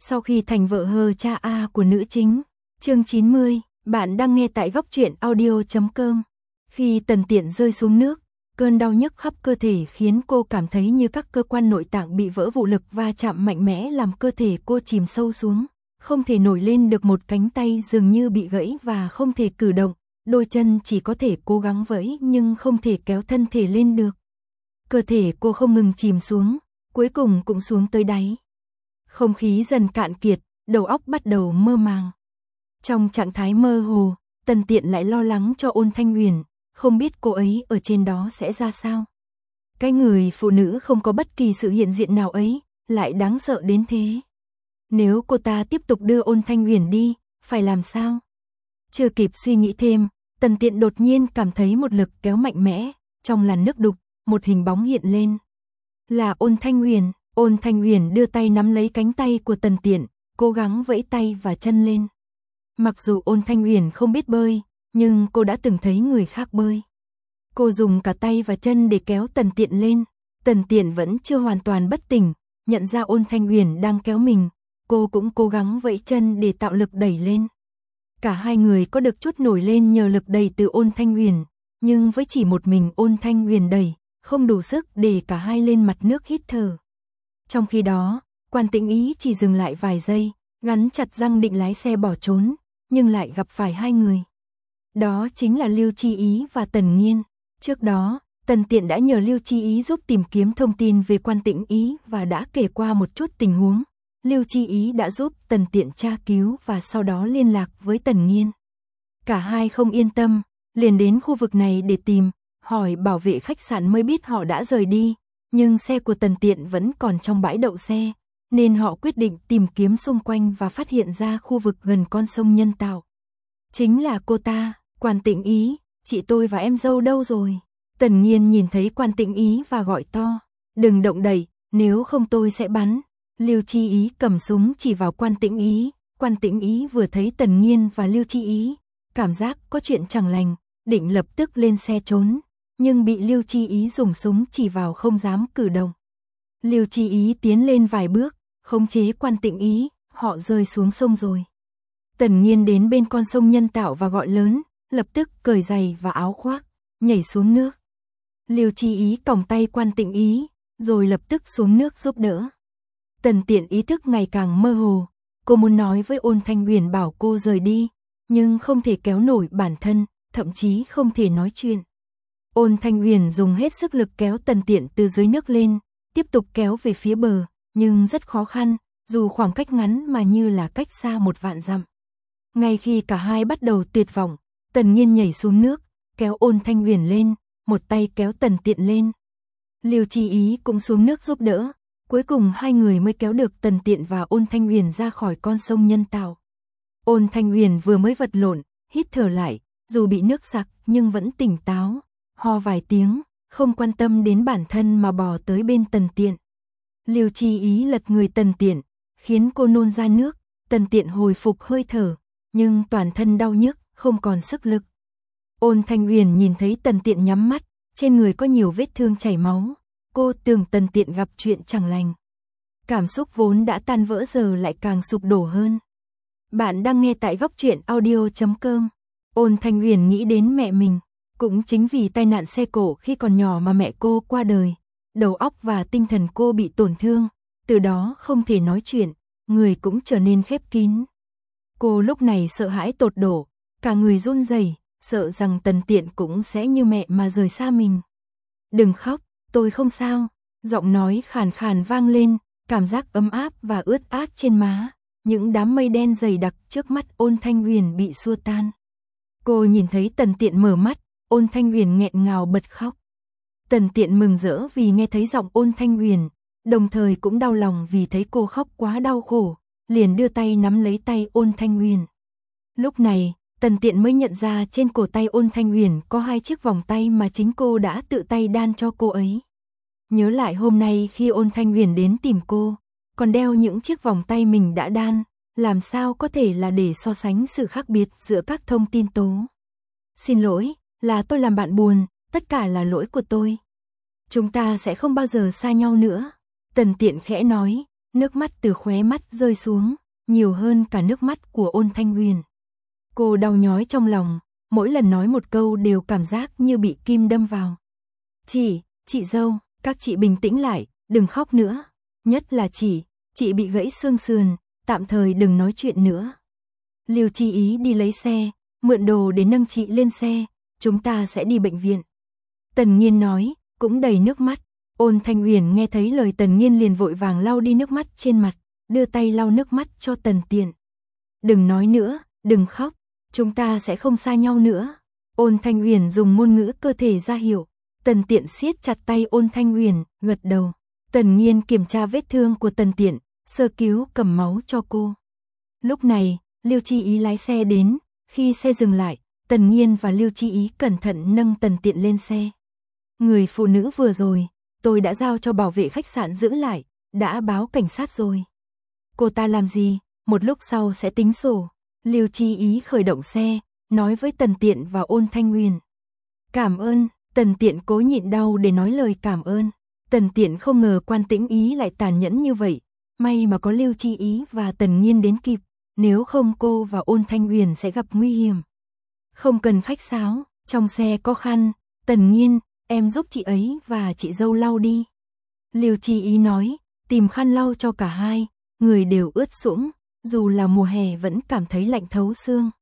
Sau khi thành vợ hờ cha A của nữ chính. Chương 90, bạn đang nghe tại góc truyện audio.com. Khi Tần Tiện rơi xuống nước, cơn đau nhức khắp cơ thể khiến cô cảm thấy như các cơ quan nội tạng bị vỡ vụn, lực va chạm mạnh mẽ làm cơ thể cô chìm sâu xuống, không thể nổi lên được, một cánh tay dường như bị gãy và không thể cử động, đôi chân chỉ có thể cố gắng vẫy nhưng không thể kéo thân thể lên được. Cơ thể cô không ngừng chìm xuống, cuối cùng cũng xuống tới đáy. Không khí dần cạn kiệt, đầu óc bắt đầu mơ màng. Trong trạng thái mơ hồ, Tần Tiện lại lo lắng cho Ôn Thanh Huyền, không biết cô ấy ở trên đó sẽ ra sao. Cái người phụ nữ không có bất kỳ sự hiện diện nào ấy, lại đáng sợ đến thế. Nếu cô ta tiếp tục đưa Ôn Thanh Huyền đi, phải làm sao? Chưa kịp suy nghĩ thêm, Tần Tiện đột nhiên cảm thấy một lực kéo mạnh mẽ, trong làn nước đục, một hình bóng hiện lên. Là Ôn Thanh Huyền. Ôn Thanh Huyền đưa tay nắm lấy cánh tay của Tần Tiện, cố gắng vẫy tay và chân lên. Mặc dù Ôn Thanh Huyền không biết bơi, nhưng cô đã từng thấy người khác bơi. Cô dùng cả tay và chân để kéo Tần Tiện lên. Tần Tiện vẫn chưa hoàn toàn bất tỉnh, nhận ra Ôn Thanh Huyền đang kéo mình, cô cũng cố gắng vẫy chân để tạo lực đẩy lên. Cả hai người có được chút nổi lên nhờ lực đẩy từ Ôn Thanh Huyền, nhưng với chỉ một mình Ôn Thanh Huyền đẩy, không đủ sức để cả hai lên mặt nước hít thở. Trong khi đó, Quan Tĩnh Ý chỉ dừng lại vài giây, gắn chặt răng định lái xe bỏ trốn, nhưng lại gặp phải hai người. Đó chính là Lưu Chi Ý và Tần Nghiên. Trước đó, Tần Tiện đã nhờ Lưu Chi Ý giúp tìm kiếm thông tin về Quan Tĩnh Ý và đã kể qua một chút tình huống. Lưu Chi Ý đã giúp Tần Tiện tra cứu và sau đó liên lạc với Tần Nghiên. Cả hai không yên tâm, liền đến khu vực này để tìm, hỏi bảo vệ khách sạn mới biết họ đã rời đi. Nhưng xe của Tần Tiện vẫn còn trong bãi đậu xe, nên họ quyết định tìm kiếm xung quanh và phát hiện ra khu vực gần con sông nhân tạo. Chính là cô ta, Quan Tĩnh Ý, chị tôi và em dâu đâu rồi? Tần Nghiên nhìn thấy Quan Tĩnh Ý và gọi to, đừng động đậy, nếu không tôi sẽ bắn. Lưu Chi Ý cầm súng chỉ vào Quan Tĩnh Ý. Quan Tĩnh Ý vừa thấy Tần Nghiên và Lưu Chi Ý, cảm giác có chuyện chẳng lành, định lập tức lên xe trốn, nhưng bị Lưu Chi Ý dùng súng chỉ vào không dám cử động. Lưu Chi Ý tiến lên vài bước, khống chế Quan Tĩnh Ý, họ rơi xuống sông rồi. Tần Nghiên đến bên con sông nhân tạo và gọi lớn, lập tức cởi giày và áo khoác, nhảy xuống nước. Lưu Chi Ý còng tay Quan Tĩnh Ý, rồi lập tức xuống nước giúp đỡ. Tần Tiện ý thức ngày càng mơ hồ, cô muốn nói với Ôn Thanh Huyền bảo cô rời đi, nhưng không thể kéo nổi bản thân, thậm chí không thể nói chuyện. Ôn Thanh Huyền dùng hết sức lực kéo Tần Tiện từ dưới nước lên, tiếp tục kéo về phía bờ, nhưng rất khó khăn, dù khoảng cách ngắn mà như là cách xa 1.000 dặm. Ngay khi cả hai bắt đầu tuyệt vọng, Tần Nghiên nhảy xuống nước, kéo Ôn Thanh Huyền lên, một tay kéo Tần Tiện lên. Lưu Chi Ý cũng xuống nước giúp đỡ, cuối cùng hai người mới kéo được Tần Tiện và Ôn Thanh Huyền ra khỏi con sông nhân tạo. Ôn Thanh Huyền vừa mới vật lộn, hít thở lại, dù bị nước sặc nhưng vẫn tỉnh táo, ho vài tiếng, không quan tâm đến bản thân mà bò tới bên Tần Tiện. Lưu Chi Ý lật người Tần Tiện, khiến cô nôn ra nước, Tần Tiện hồi phục hơi thở, nhưng toàn thân đau nhức, không còn sức lực. Ôn Thanh Huyền nhìn thấy Tần Tiện nhắm mắt, trên người có nhiều vết thương chảy máu, cô tưởng Tần Tiện gặp chuyện chẳng lành. Cảm xúc vốn đã tan vỡ giờ lại càng sụp đổ hơn. Bạn đang nghe tại góc truyện audio.com. Ôn Thanh Huyền nghĩ đến mẹ mình. Cũng chính vì tai nạn xe cộ khi còn nhỏ mà mẹ cô qua đời, đầu óc và tinh thần cô bị tổn thương, từ đó không thể nói chuyện, người cũng trở nên khép kín. Cô lúc này sợ hãi tột độ, cả người run rẩy, sợ rằng Tần Tiện cũng sẽ như mẹ mà rời xa mình. Đừng khóc, tôi không sao, giọng nói khàn khàn vang lên, cảm giác ấm áp và ướt át trên má, những đám mây đen dày đặc trước mắt Ôn Thanh Huyền bị xua tan. Cô nhìn thấy Tần Tiện mở mắt, Ôn Thanh Huyền nghẹn ngào bật khóc. Tần Tiện mừng rỡ vì nghe thấy giọng Ôn Thanh Huyền, đồng thời cũng đau lòng vì thấy cô khóc quá đau khổ, liền đưa tay nắm lấy tay Ôn Thanh Huyền. Lúc này, Tần Tiện mới nhận ra trên cổ tay Ôn Thanh Huyền có 2 chiếc vòng tay mà chính cô đã tự tay đan cho cô ấy. Nhớ lại hôm nay khi Ôn Thanh Huyền đến tìm cô, còn đeo những chiếc vòng tay mình đã đan, làm sao có thể là để so sánh sự khác biệt giữa các thông tin tố. Xin lỗi, là tôi làm bạn buồn, tất cả là lỗi của tôi. Chúng ta sẽ không bao giờ xa nhau nữa. Tần Tiện khẽ nói, nước mắt từ khóe mắt rơi xuống, nhiều hơn cả nước mắt của Ôn Thanh Huyền. Cô đau nhói trong lòng, mỗi lần nói một câu đều cảm giác như bị kim đâm vào. Chị dâu, các chị bình tĩnh lại, đừng khóc nữa. Nhất là chị bị gãy xương sườn, tạm thời đừng nói chuyện nữa. Lưu Chi Ý đi lấy xe, mượn đồ để nâng chị lên xe, chúng ta sẽ đi bệnh viện. Tần Nghiên nói, cũng đầy nước mắt. Ôn Thanh Huyền nghe thấy lời Tần Nghiên liền vội vàng lau đi nước mắt trên mặt, đưa tay lau nước mắt cho Tần Tiện. Đừng nói nữa, đừng khóc, chúng ta sẽ không xa nhau nữa. Ôn Thanh Huyền dùng ngôn ngữ cơ thể ra hiệu. Tần Tiện siết chặt tay Ôn Thanh Huyền, gật đầu. Tần Nghiên kiểm tra vết thương của Tần Tiện, sơ cứu cầm máu cho cô. Lúc này, Lưu Chi Ý lái xe đến, khi xe dừng lại, Tần Nghiên và Lưu Chi Ý cẩn thận nâng Tần Tiện lên xe. Người phụ nữ vừa rồi, tôi đã giao cho bảo vệ khách sạn giữ lại, đã báo cảnh sát rồi. Cô ta làm gì, một lúc sau sẽ tính sổ. Lưu Chi Ý khởi động xe, nói với Tần Tiện và Ôn Thanh Huyền. Cảm ơn, Tần Tiện cố nhịn đau để nói lời cảm ơn. Tần Tiện không ngờ Quan Tĩnh Ý lại tàn nhẫn như vậy, may mà có Lưu Chi Ý và Tần Nghiên đến kịp, nếu không cô và Ôn Thanh Huyền sẽ gặp nguy hiểm. Không cần khách sáo, trong xe có khăn, Tần Nghiên, em giúp chị ấy và chị dâu lau đi. Lưu Chi Ý nói, tìm khăn lau cho cả hai, người đều ướt sũng, dù là mùa hè vẫn cảm thấy lạnh thấu xương.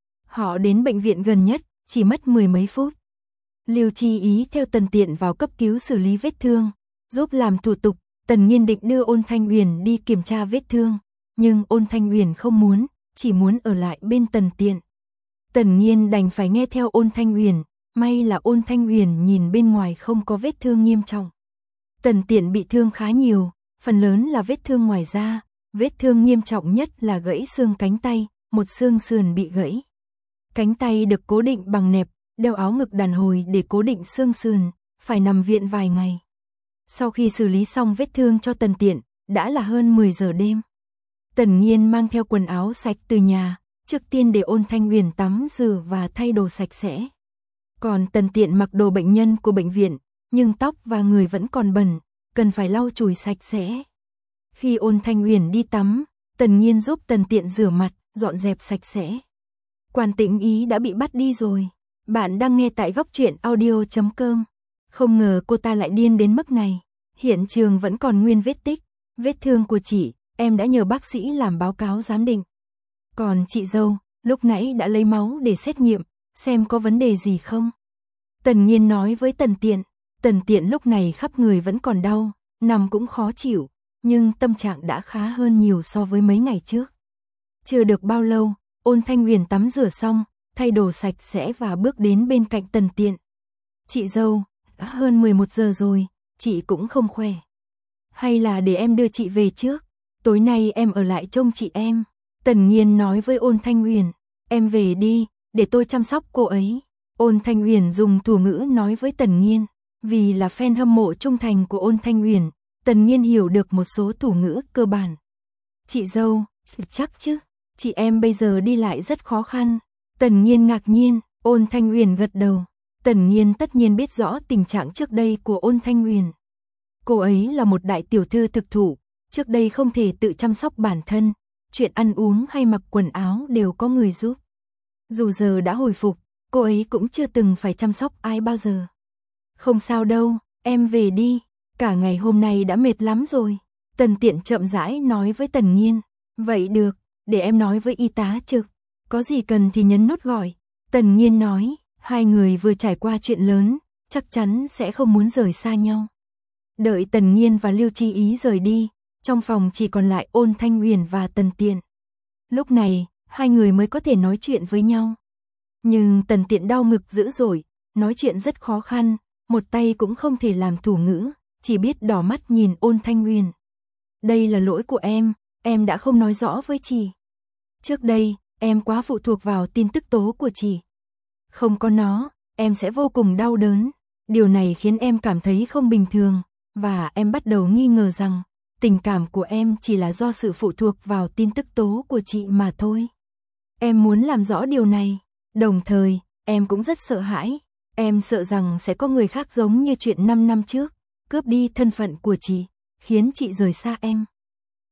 Họ đến bệnh viện gần nhất, chỉ mất 10 mấy phút. Lưu Chi Ý theo Tần Tiện vào cấp cứu xử lý vết thương, giúp làm thủ tục. Tần Nghiên định đưa Ôn Thanh Huyền đi kiểm tra vết thương, nhưng Ôn Thanh Huyền không muốn, chỉ muốn ở lại bên Tần Tiện. Tần Nghiên đành phải nghe theo Ôn Thanh Huyền, may là Ôn Thanh Huyền nhìn bên ngoài không có vết thương nghiêm trọng. Tần Tiện bị thương khá nhiều, phần lớn là vết thương ngoài da, vết thương nghiêm trọng nhất là gãy xương cánh tay, một xương sườn bị gãy. Cánh tay được cố định bằng nẹp, đeo áo ngực đàn hồi để cố định xương sườn, phải nằm viện vài ngày. Sau khi xử lý xong vết thương cho Tần Tiện, đã là hơn 10 giờ đêm. Tần Nghiên mang theo quần áo sạch từ nhà, trước tiên để Ôn Thanh Huyền tắm rửa và thay đồ sạch sẽ. Còn Tần Tiện mặc đồ bệnh nhân của bệnh viện, nhưng tóc và người vẫn còn bẩn, cần phải lau chùi sạch sẽ. Khi Ôn Thanh Huyền đi tắm, Tần Nghiên giúp Tần Tiện rửa mặt, dọn dẹp sạch sẽ. Quan Tĩnh Ý đã bị bắt đi rồi. Bạn đang nghe tại góc truyện audio.com. Không ngờ cô ta lại điên đến mức này. Hiện trường vẫn còn nguyên vết tích. Vết thương của chị, em đã nhờ bác sĩ làm báo cáo giám định. Còn chị dâu, lúc nãy đã lấy máu để xét nghiệm, xem có vấn đề gì không. Tần Nghiên nói với Tần Tiện. Tần Tiện lúc này khắp người vẫn còn đau, nằm cũng khó chịu, nhưng tâm trạng đã khá hơn nhiều so với mấy ngày trước. Chưa được bao lâu, Ôn Thanh Huyền tắm rửa xong, thay đồ sạch sẽ và bước đến bên cạnh Tần Tiện. Chị dâu, hơn 11 giờ rồi, chị cũng không khỏe. Hay là để em đưa chị về trước, tối nay em ở lại trông chị em. Tần Nghiên nói với Ôn Thanh Huyền, em về đi, để tôi chăm sóc cô ấy. Ôn Thanh Huyền dùng thủ ngữ nói với Tần Nghiên, vì là fan hâm mộ trung thành của Ôn Thanh Huyền, Tần Nghiên hiểu được một số thủ ngữ cơ bản. Chị dâu, chắc chứ, chị em bây giờ đi lại rất khó khăn. Tần Nghiên ngạc nhiên, Ôn Thanh Huyền gật đầu. Tần Nghiên tất nhiên biết rõ tình trạng trước đây của Ôn Thanh Huyền. Cô ấy là một đại tiểu thư thực thụ, trước đây không thể tự chăm sóc bản thân, chuyện ăn uống hay mặc quần áo đều có người giúp. Dù giờ đã hồi phục, cô ấy cũng chưa từng phải chăm sóc ai bao giờ. Không sao đâu, em về đi, cả ngày hôm nay đã mệt lắm rồi. Tần Tiện chậm rãi nói với Tần Nghiên. Vậy được, để em nói với y tá trực, có gì cần thì nhấn nút gọi. Tần Nghiên nói, hai người vừa trải qua chuyện lớn, chắc chắn sẽ không muốn rời xa nhau. Đợi Tần Nghiên và Lưu Chi Ý rời đi, trong phòng chỉ còn lại Ôn Thanh Huyền và Tần Tiện. Lúc này, hai người mới có thể nói chuyện với nhau. Nhưng Tần Tiện đau ngực dữ dội, nói chuyện rất khó khăn, một tay cũng không thể làm thủ ngữ, chỉ biết đỏ mắt nhìn Ôn Thanh Huyền. Đây là lỗi của em đã không nói rõ với chị. Trước đây, em quá phụ thuộc vào tin tức tố của chị. Không có nó, em sẽ vô cùng đau đớn. Điều này khiến em cảm thấy không bình thường, và em bắt đầu nghi ngờ rằng tình cảm của em chỉ là do sự phụ thuộc vào tin tức tố của chị mà thôi. Em muốn làm rõ điều này, đồng thời, em cũng rất sợ hãi. Em sợ rằng sẽ có người khác giống như chuyện 5 năm trước, cướp đi thân phận của chị, khiến chị rời xa em.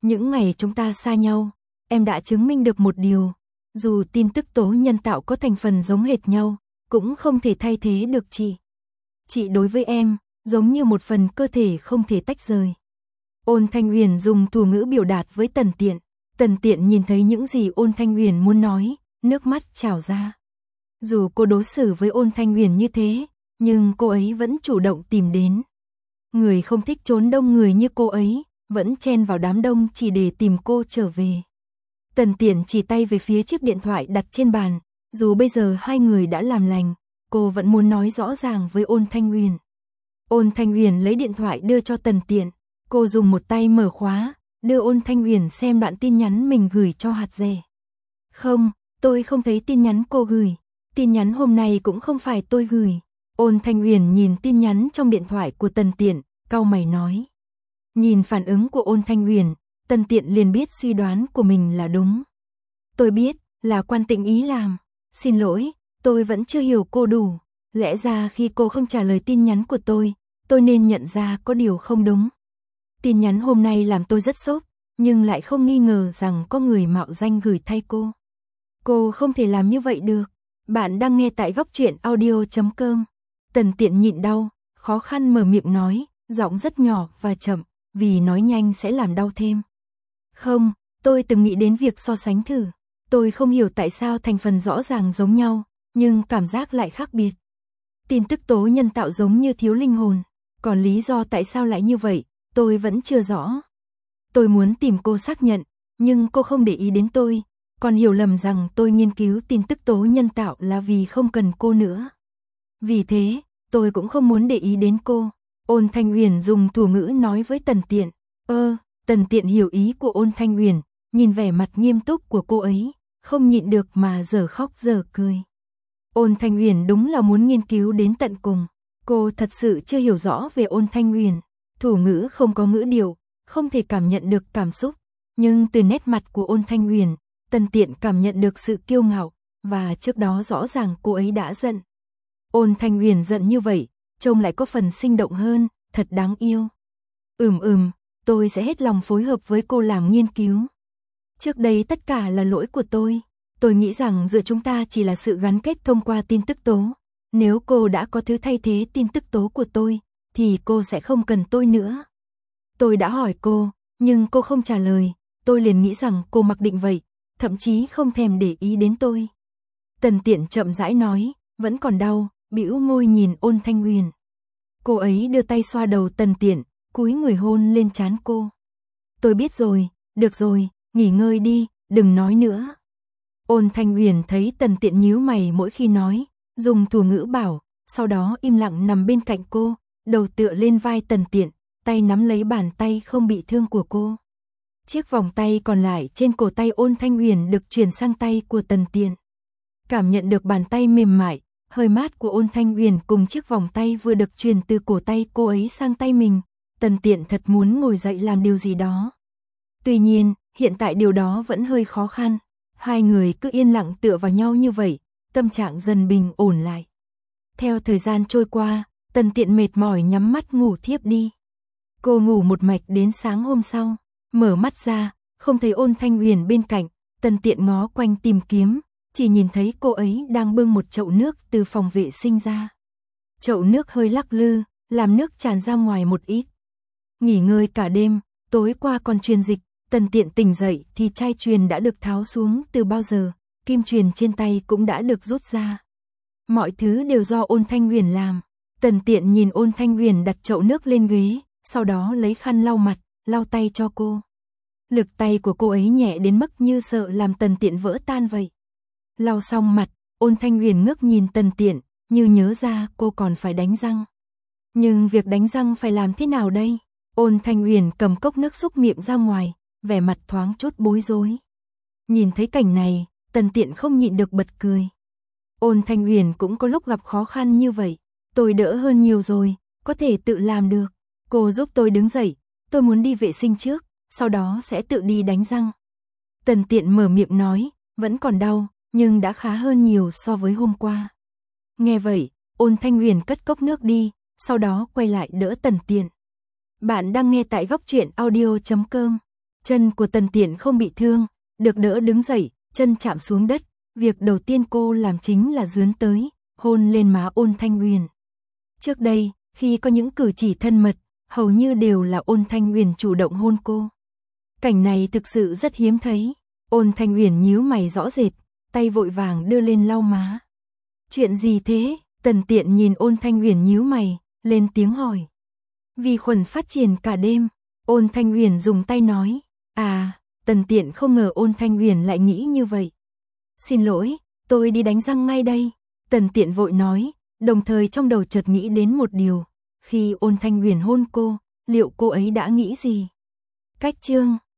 Những ngày chúng ta xa nhau, em đã chứng minh được một điều. Dù tin tức tố nhân tạo có thành phần giống hệt nhau, cũng không thể thay thế được chị. Chị đối với em, giống như một phần cơ thể không thể tách rời. Ôn Thanh Huyền dùng thủ ngữ biểu đạt với Tần Tiện. Tần Tiện nhìn thấy những gì Ôn Thanh Huyền muốn nói, nước mắt trào ra. Dù cô đối xử với Ôn Thanh Huyền như thế, nhưng cô ấy vẫn chủ động tìm đến. Người không thích trốn đông người như cô ấy, vẫn chen vào đám đông chỉ để tìm cô trở về. Tần Tiện chỉ tay về phía chiếc điện thoại đặt trên bàn, dù bây giờ hai người đã làm lành, cô vẫn muốn nói rõ ràng với Ôn Thanh Huyền. Ôn Thanh Huyền lấy điện thoại đưa cho Tần Tiện, cô dùng một tay mở khóa, đưa Ôn Thanh Huyền xem đoạn tin nhắn mình gửi cho hạt dẻ. Không, tôi không thấy tin nhắn cô gửi, tin nhắn hôm nay cũng không phải tôi gửi. Ôn Thanh Huyền nhìn tin nhắn trong điện thoại của Tần Tiện, cau mày nói. Nhìn phản ứng của Ôn Thanh Huyền, Tần Tiện liền biết suy đoán của mình là đúng. Tôi biết, là Quan Tịnh ý làm. Xin lỗi, tôi vẫn chưa hiểu cô đủ. Lẽ ra khi cô không trả lời tin nhắn của tôi nên nhận ra có điều không đúng. Tin nhắn hôm nay làm tôi rất sốc, nhưng lại không nghi ngờ rằng có người mạo danh gửi thay cô. Cô không thể làm như vậy được. Bạn đang nghe tại góc truyện audio.com. Tần Tiện nhịn đau, khó khăn mở miệng nói, giọng rất nhỏ và chậm, vì nói nhanh sẽ làm đau thêm. Không, tôi từng nghĩ đến việc so sánh thử. Tôi không hiểu tại sao thành phần rõ ràng giống nhau, nhưng cảm giác lại khác biệt. Tin tức tố nhân tạo giống như thiếu linh hồn, còn lý do tại sao lại như vậy, tôi vẫn chưa rõ. Tôi muốn tìm cô xác nhận, nhưng cô không để ý đến tôi, còn hiểu lầm rằng tôi nghiên cứu tin tức tố nhân tạo là vì không cần cô nữa. Vì thế, tôi cũng không muốn để ý đến cô. Ôn Thanh Huyền dùng thủ ngữ nói với Tần Tiện. Tần Tiện hiểu ý của Ôn Thanh Huyền, nhìn vẻ mặt nghiêm túc của cô ấy, không nhịn được mà dở khóc dở cười. Ôn Thanh Huyền đúng là muốn nghiên cứu đến tận cùng. Cô thật sự chưa hiểu rõ về Ôn Thanh Huyền. Thủ ngữ không có ngữ điệu, không thể cảm nhận được cảm xúc. Nhưng từ nét mặt của Ôn Thanh Huyền, Tần Tiện cảm nhận được sự kiêu ngạo, và trước đó rõ ràng cô ấy đã giận. Ôn Thanh Huyền giận như vậy, trông lại có phần sinh động hơn, thật đáng yêu. Tôi sẽ hết lòng phối hợp với cô làm nghiên cứu. Trước đây tất cả là lỗi của tôi. Tôi nghĩ rằng giữa chúng ta chỉ là sự gắn kết thông qua tin tức tố. Nếu cô đã có thứ thay thế tin tức tố của tôi, thì cô sẽ không cần tôi nữa. Tôi đã hỏi cô, nhưng cô không trả lời. Tôi liền nghĩ rằng cô mặc định vậy, thậm chí không thèm để ý đến tôi. Tần Tiện chậm rãi nói, vẫn còn đau, bĩu môi nhìn Ôn Thanh Huyền. Cô ấy đưa tay xoa đầu Tần Tiện, cúi người hôn lên trán cô. Tôi biết rồi, được rồi, nghỉ ngơi đi, đừng nói nữa. Ôn Thanh Huyền thấy Tần Tiện nhíu mày mỗi khi nói, dùng thủ ngữ bảo, sau đó im lặng nằm bên cạnh cô, đầu tựa lên vai Tần Tiện, tay nắm lấy bàn tay không bị thương của cô. Chiếc vòng tay còn lại trên cổ tay Ôn Thanh Huyền được chuyển sang tay của Tần Tiện. Cảm nhận được bàn tay mềm mại, hơi mát của Ôn Thanh Huyền cùng chiếc vòng tay vừa được truyền từ cổ tay cô ấy sang tay mình, Tần Tiện thật muốn ngồi dậy làm điều gì đó. Tuy nhiên, hiện tại điều đó vẫn hơi khó khăn. Hai người cứ yên lặng tựa vào nhau như vậy, tâm trạng dần bình ổn lại. Theo thời gian trôi qua, Tần Tiện mệt mỏi nhắm mắt ngủ thiếp đi. Cô ngủ một mạch đến sáng hôm sau, mở mắt ra, không thấy Ôn Thanh Huyền bên cạnh, Tần Tiện ngó quanh tìm kiếm, chỉ nhìn thấy cô ấy đang bưng một chậu nước từ phòng vệ sinh ra. Chậu nước hơi lắc lư, làm nước tràn ra ngoài một ít. Nghỉ ngơi cả đêm, tối qua còn truyền dịch, Tần Tiện tỉnh dậy thì chai truyền đã được tháo xuống từ bao giờ, kim truyền trên tay cũng đã được rút ra. Mọi thứ đều do Ôn Thanh Huyền làm. Tần Tiện nhìn Ôn Thanh Huyền đặt chậu nước lên ghế, sau đó lấy khăn lau mặt, lau tay cho cô. Lực tay của cô ấy nhẹ đến mức như sợ làm Tần Tiện vỡ tan vậy. Lau xong mặt, Ôn Thanh Huyền ngước nhìn Tần Tiện, như nhớ ra cô còn phải đánh răng. Nhưng việc đánh răng phải làm thế nào đây? Ôn Thanh Huyền cầm cốc nước xúc miệng ra ngoài, vẻ mặt thoáng chút bối rối. Nhìn thấy cảnh này, Tần Tiện không nhịn được bật cười. Ôn Thanh Huyền cũng có lúc gặp khó khăn như vậy. Tôi đỡ hơn nhiều rồi, có thể tự làm được. Cô giúp tôi đứng dậy, tôi muốn đi vệ sinh trước, sau đó sẽ tự đi đánh răng. Tần Tiện mở miệng nói, vẫn còn đau, nhưng đã khá hơn nhiều so với hôm qua. Nghe vậy, Ôn Thanh Huyền cất cốc nước đi, sau đó quay lại đỡ Tần Tiện. Bạn đang nghe tại góc truyện audio.com. Chân của Tần Tiện không bị thương, được đỡ đứng dậy, chân chạm xuống đất, việc đầu tiên cô làm chính là dướn tới, hôn lên má Ôn Thanh Uyển. Trước đây, khi có những cử chỉ thân mật, hầu như đều là Ôn Thanh Uyển chủ động hôn cô. Cảnh này thực sự rất hiếm thấy. Ôn Thanh Uyển nhíu mày rõ rệt, tay vội vàng đưa lên lau má. Chuyện gì thế? Tần Tiện nhìn Ôn Thanh Uyển nhíu mày, lên tiếng hỏi. Vi khuẩn phát triển cả đêm. Ôn Thanh Uyển dùng tay nói. À, Tần Tiện không ngờ Ôn Thanh Uyển lại nghĩ như vậy. Xin lỗi, tôi đi đánh răng ngay đây. Tần Tiện vội nói, đồng thời trong đầu chợt nghĩ đến một điều. Khi Ôn Thanh Uyển hôn cô, liệu cô ấy đã nghĩ gì? Cách chương